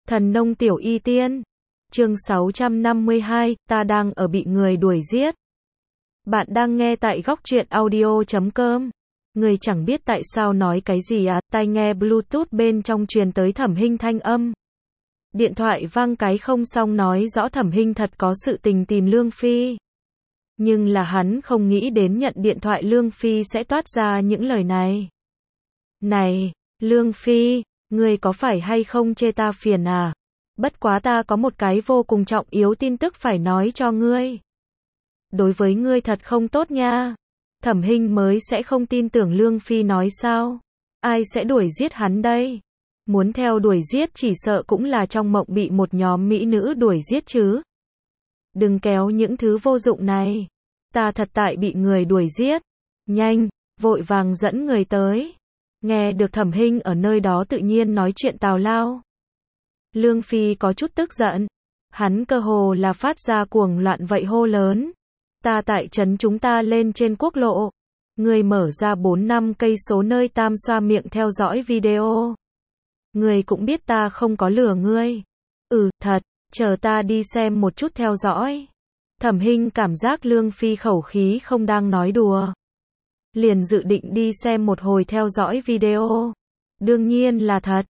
Thần nông tiểu y tiên. Chương 652, ta đang ở bị người đuổi giết. Bạn đang nghe tại góc truyện audio.com. Người chẳng biết tại sao nói cái gì à, tai nghe Bluetooth bên trong truyền tới Thẩm Hinh thanh âm. Điện thoại vang cái không xong nói rõ Thẩm Hinh thật có sự tình tìm Lương Phi. Nhưng là hắn không nghĩ đến nhận điện thoại Lương Phi sẽ toát ra những lời này. Này, Lương Phi, ngươi có phải hay không chê ta phiền à? Bất quá ta có một cái vô cùng trọng yếu tin tức phải nói cho ngươi. Đối với ngươi thật không tốt nha. Thẩm Hinh mới sẽ không tin tưởng Lương Phi nói sao? Ai sẽ đuổi giết hắn đây? Muốn theo đuổi giết chỉ sợ cũng là trong mộng bị một nhóm mỹ nữ đuổi giết chứ. Đừng kéo những thứ vô dụng này. Ta thật tại bị người đuổi giết. Nhanh, vội vàng dẫn người tới. Nghe được Thẩm Hinh ở nơi đó tự nhiên nói chuyện tào lao. Lương Phi có chút tức giận. Hắn cơ hồ là phát ra cuồng loạn vậy hô lớn. Ta tại trấn chúng ta lên trên quốc lộ. Người mở ra 4-5 cây số nơi Tam Xoa miệng theo dõi video. Người cũng biết ta không có lừa ngươi. Thật, chờ ta đi xem một chút theo dõi. Thẩm Hinh cảm giác Lương Phi khẩu khí không đang nói đùa. Liền dự định đi xem một hồi theo dõi video. Đương nhiên là thật,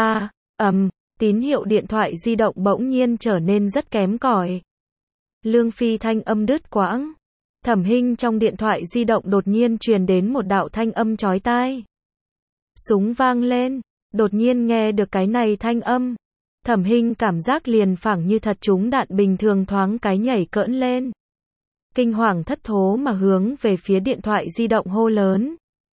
tín hiệu điện thoại di động bỗng nhiên trở nên rất kém cỏi. Lương Phi thanh âm đứt quãng. Thẩm Hinh trong điện thoại di động đột nhiên truyền đến một đạo thanh âm chói tai. Súng vang lên, đột nhiên nghe được cái này thanh âm. Thẩm Hinh cảm giác liền phảng như thật trúng đạn bình thường thoáng cái nhảy cỡn lên. Kinh hoàng thất thố mà hướng về phía điện thoại di động hô lớn.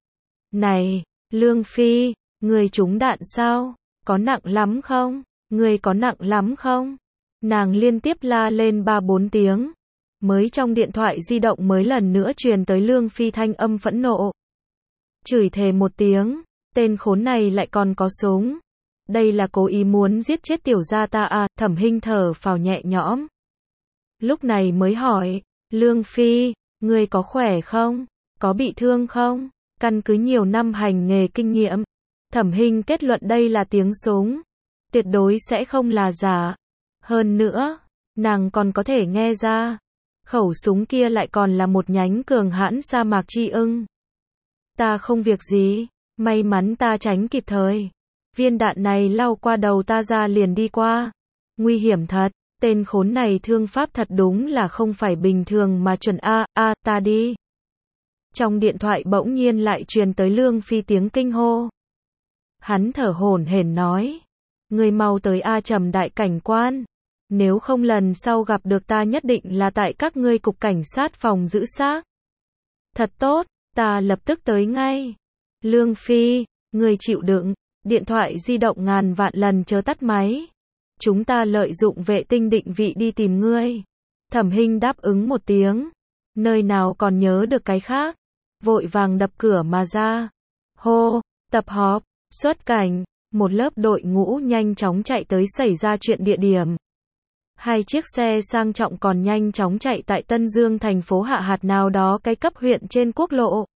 Này, Lương Phi, người trúng đạn sao? Có nặng lắm không? Người có nặng lắm không? Nàng liên tiếp la lên 3-4 tiếng. Mới trong điện thoại di động mới lần nữa truyền tới Lương Phi thanh âm phẫn nộ. Chửi thề một tiếng, tên khốn này lại còn có súng. Đây là cố ý muốn giết chết tiểu gia ta à? Thẩm Hinh thở phào nhẹ nhõm. Lúc này mới hỏi, Lương Phi, ngươi có khỏe không? Có bị thương không? Căn cứ nhiều năm hành nghề kinh nghiệm, Thẩm Hinh kết luận đây là tiếng súng. Tuyệt đối sẽ không là giả. Hơn nữa, nàng còn có thể nghe ra. Khẩu súng kia lại còn là một nhánh cường hãn sa mạc chi ưng. Ta không việc gì, may mắn ta tránh kịp thời. Viên đạn này lao qua đầu ta ra liền đi qua. Nguy hiểm thật, tên khốn này thương pháp thật đúng là không phải bình thường mà chuẩn ta đi. Trong điện thoại bỗng nhiên lại truyền tới Lương Phi tiếng kinh hô. Hắn thở hổn hển nói. Người mau tới Trầm đại cảnh quan. Nếu không lần sau gặp được ta nhất định là tại các ngươi cục cảnh sát phòng giữ xác. Thật tốt, ta lập tức tới ngay. Lương Phi, người chịu đựng, điện thoại di động ngàn vạn lần chớ tắt máy. Chúng ta lợi dụng vệ tinh định vị đi tìm ngươi. Thẩm Hinh đáp ứng một tiếng. Nơi nào còn nhớ được cái khác. Vội vàng đập cửa mà ra. Hô, tập họp, xuất cảnh. Một lớp đội ngũ nhanh chóng chạy tới xảy ra chuyện địa điểm. 2 chiếc xe sang trọng còn nhanh chóng chạy tại Tân Dương thành phố hạ hạt nào đó cái cấp huyện trên quốc lộ.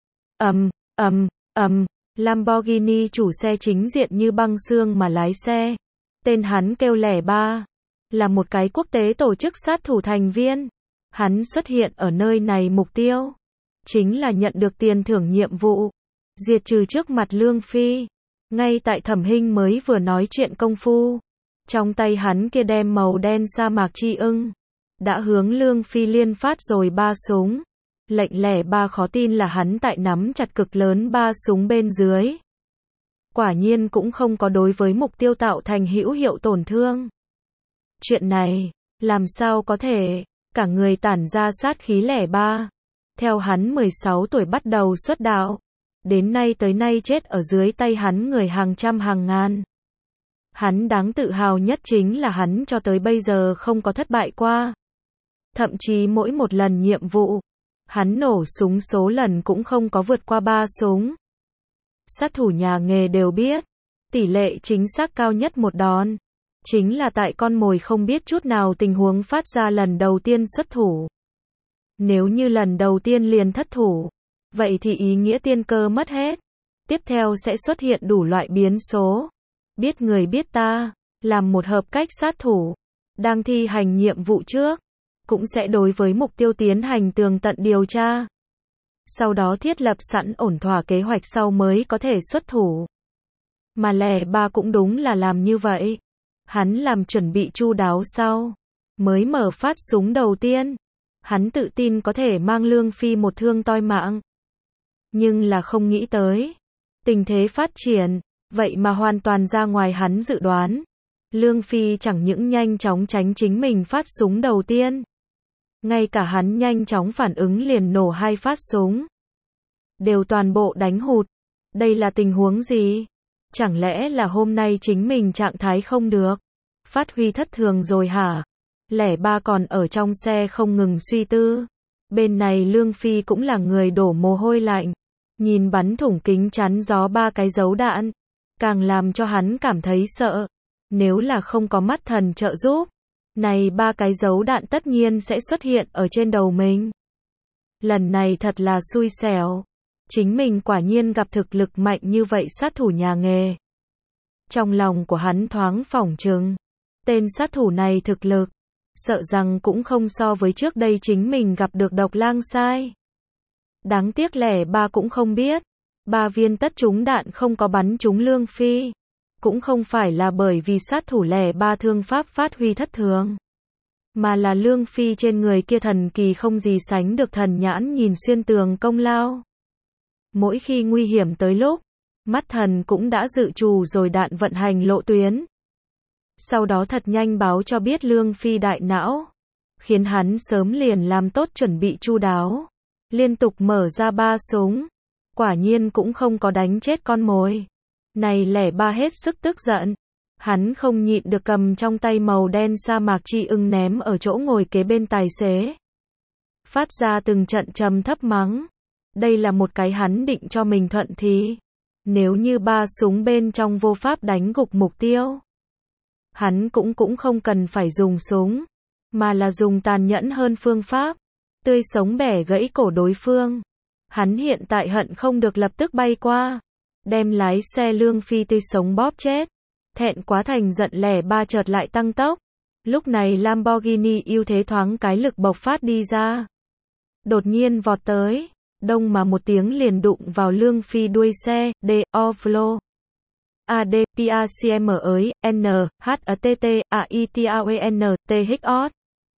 Lamborghini chủ xe chính diện như băng xương mà lái xe. Tên hắn kêu Lẻ Ba. Là một cái quốc tế tổ chức sát thủ thành viên. Hắn xuất hiện ở nơi này mục tiêu. Chính là nhận được tiền thưởng nhiệm vụ. Diệt trừ trước mặt Lương Phi. Ngay tại Thẩm Hinh mới vừa nói chuyện công phu. Trong tay hắn kia đem màu đen sa mạc chi ưng. Đã hướng Lương Phi liên phát rồi 3 súng. Lệnh Lẻ Ba khó tin là hắn tại nắm chặt cực lớn 3 súng bên dưới. Quả nhiên cũng không có đối với mục tiêu tạo thành hữu hiệu tổn thương. Chuyện này, làm sao có thể, cả người tản ra sát khí Lẻ Ba. Theo hắn 16 tuổi bắt đầu xuất đạo. Đến nay tới nay chết ở dưới tay hắn người hàng trăm hàng ngàn. Hắn đáng tự hào nhất chính là hắn cho tới bây giờ không có thất bại qua. Thậm chí mỗi một lần nhiệm vụ, hắn nổ súng số lần cũng không có vượt qua 3 súng. Sát thủ nhà nghề đều biết, tỷ lệ chính xác cao nhất một đòn, chính là tại con mồi không biết chút nào tình huống phát ra lần đầu tiên xuất thủ. Nếu như lần đầu tiên liền thất thủ, vậy thì ý nghĩa tiên cơ mất hết. Tiếp theo sẽ xuất hiện đủ loại biến số. Biết người biết ta, làm một hợp cách sát thủ, đang thi hành nhiệm vụ trước, cũng sẽ đối với mục tiêu tiến hành tường tận điều tra. Sau đó thiết lập sẵn ổn thỏa kế hoạch sau mới có thể xuất thủ. Mà lẻ ba cũng đúng là làm như vậy. Hắn làm chuẩn bị chu đáo sau, mới mở phát súng đầu tiên. Hắn tự tin có thể mang Lương Phi một thương toi mạng. Nhưng là không nghĩ tới. Tình thế phát triển, vậy mà hoàn toàn ra ngoài hắn dự đoán. Lương Phi chẳng những nhanh chóng tránh chính mình phát súng đầu tiên. Ngay cả hắn nhanh chóng phản ứng liền nổ 2 phát súng. Đều toàn bộ đánh hụt. Đây là tình huống gì? Chẳng lẽ là hôm nay chính mình trạng thái không được? Phát huy thất thường rồi hả? Lẻ ba còn ở trong xe không ngừng suy tư. Bên này Lương Phi cũng là người đổ mồ hôi lạnh. Nhìn bắn thủng kính chắn gió 3 cái dấu đạn. Càng làm cho hắn cảm thấy sợ. Nếu là không có mắt thần trợ giúp, này 3 cái dấu đạn tất nhiên sẽ xuất hiện ở trên đầu mình. Lần này thật là xui xẻo. Chính mình quả nhiên gặp thực lực mạnh như vậy sát thủ nhà nghề. Trong lòng của hắn thoáng phỏng chừng. Tên sát thủ này thực lực, sợ rằng cũng không so với trước đây chính mình gặp được Độc Lang sai. Đáng tiếc lẻ ba cũng không biết. 3 viên tất trúng đạn không có bắn trúng Lương Phi. Cũng không phải là bởi vì sát thủ lẻ ba thương pháp phát huy thất thường. Mà là Lương Phi trên người kia thần kỳ không gì sánh được thần nhãn nhìn xuyên tường công lao. Mỗi khi nguy hiểm tới lúc, mắt thần cũng đã dự trù rồi đạn vận hành lộ tuyến. Sau đó thật nhanh báo cho biết Lương Phi đại não. Khiến hắn sớm liền làm tốt chuẩn bị chu đáo. Liên tục mở ra 3 súng. Quả nhiên cũng không có đánh chết con mồi. Này lẻ ba hết sức tức giận. Hắn không nhịn được cầm trong tay màu đen sa mạc chi ưng ném ở chỗ ngồi kế bên tài xế. Phát ra từng trận trầm thấp mắng. Đây là một cái hắn định cho mình thuận thì. Nếu như 3 súng bên trong vô pháp đánh gục mục tiêu. Hắn cũng không cần phải dùng súng. Mà là dùng tàn nhẫn hơn phương pháp. Tươi sống bẻ gãy cổ đối phương. Hắn hiện tại hận không được lập tức bay qua. Đem lái xe Lương Phi tươi sống bóp chết. Thẹn quá thành giận lẻ ba chợt lại tăng tốc. Lúc này Lamborghini ưu thế thoáng cái lực bộc phát đi ra. Đột nhiên vọt tới. Đông mà một tiếng liền đụng vào Lương Phi đuôi xe. D. Offload. A. D. P. A. C. M. ới. N. H. A. T. T. A. I. T. A. W. N. T. H. O.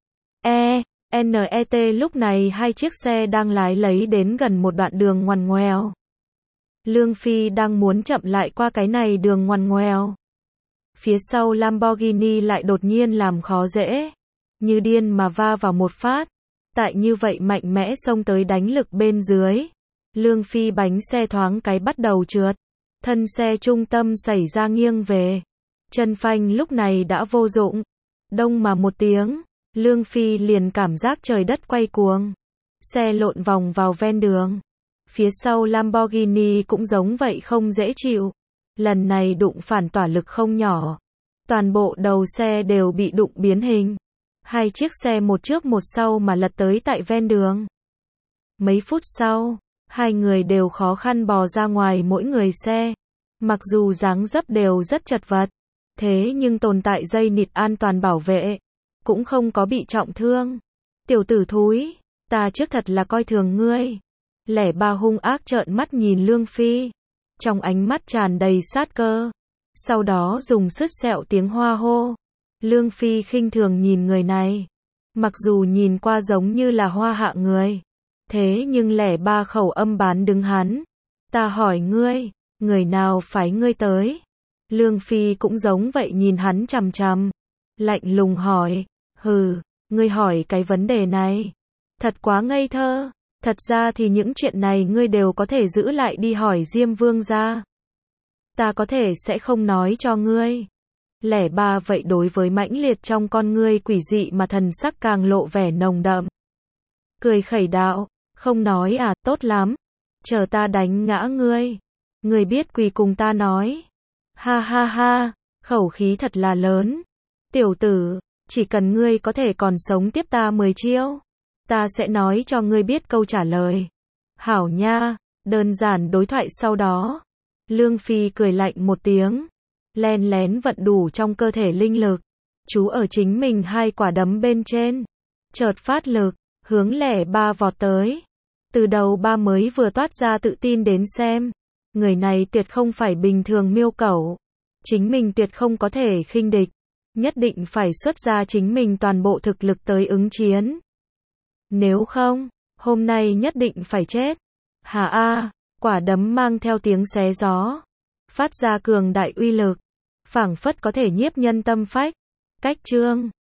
E. N. E. T. Lúc này hai chiếc xe đang lái lấy đến gần một đoạn đường ngoằn ngoèo. Lương Phi đang muốn chậm lại qua cái này đường ngoằn ngoèo. Phía sau Lamborghini lại đột nhiên làm khó dễ. Như điên mà va vào một phát. Tại như vậy mạnh mẽ xông tới đánh lực bên dưới. Lương Phi bánh xe thoáng cái bắt đầu trượt. Thân xe trung tâm xảy ra nghiêng về. Chân phanh lúc này đã vô dụng. Đông mà một tiếng. Lương Phi liền cảm giác trời đất quay cuồng. Xe lộn vòng vào ven đường. Phía sau Lamborghini cũng giống vậy không dễ chịu. Lần này đụng phản tỏa lực không nhỏ. Toàn bộ đầu xe đều bị đụng biến hình. Hai chiếc xe một trước một sau mà lật tới tại ven đường. Mấy phút sau, hai người đều khó khăn bò ra ngoài mỗi người xe. Mặc dù dáng dấp đều rất chật vật. Thế nhưng tồn tại dây nịt an toàn bảo vệ. Cũng không có bị trọng thương. Tiểu tử thúi, ta trước thật là coi thường ngươi. Lẻ ba hung ác trợn mắt nhìn Lương Phi. Trong ánh mắt tràn đầy sát cơ. Sau đó dùng sứt sẹo tiếng Hoa hô. Lương Phi khinh thường nhìn người này. Mặc dù nhìn qua giống như là Hoa hạ người. Thế nhưng lẻ ba khẩu âm bán đứng hắn. Ta hỏi ngươi, người nào phái ngươi tới? Lương Phi cũng giống vậy nhìn hắn chằm chằm. Lạnh lùng hỏi. Hừ, ngươi hỏi cái vấn đề này. Thật quá ngây thơ. Thật ra thì những chuyện này ngươi đều có thể giữ lại đi hỏi Diêm Vương gia. Ta có thể sẽ không nói cho ngươi. Lẻ ba vậy đối với mãnh liệt trong con ngươi quỷ dị mà thần sắc càng lộ vẻ nồng đậm. Cười khẩy đạo, không nói à, tốt lắm. Chờ ta đánh ngã ngươi. Ngươi biết quỳ cùng ta nói. Ha ha ha, khẩu khí thật là lớn. Tiểu tử, chỉ cần ngươi có thể còn sống tiếp ta 10 chiêu. Ta sẽ nói cho ngươi biết câu trả lời. Hảo nha, đơn giản đối thoại sau đó. Lương Phi cười lạnh một tiếng. len lén vận đủ trong cơ thể linh lực. Chú ở chính mình hai quả đấm bên trên. Chợt phát lực, hướng lẻ ba vọt tới. Từ đầu ba mới vừa toát ra tự tin đến xem. Người này tuyệt không phải bình thường miêu cẩu. Chính mình tuyệt không có thể khinh địch. Nhất định phải xuất ra chính mình toàn bộ thực lực tới ứng chiến. Nếu không, hôm nay nhất định phải chết. Hà a, quả đấm mang theo tiếng xé gió. Phát ra cường đại uy lực. Phảng phất có thể nhiếp nhân tâm phách. Cách chương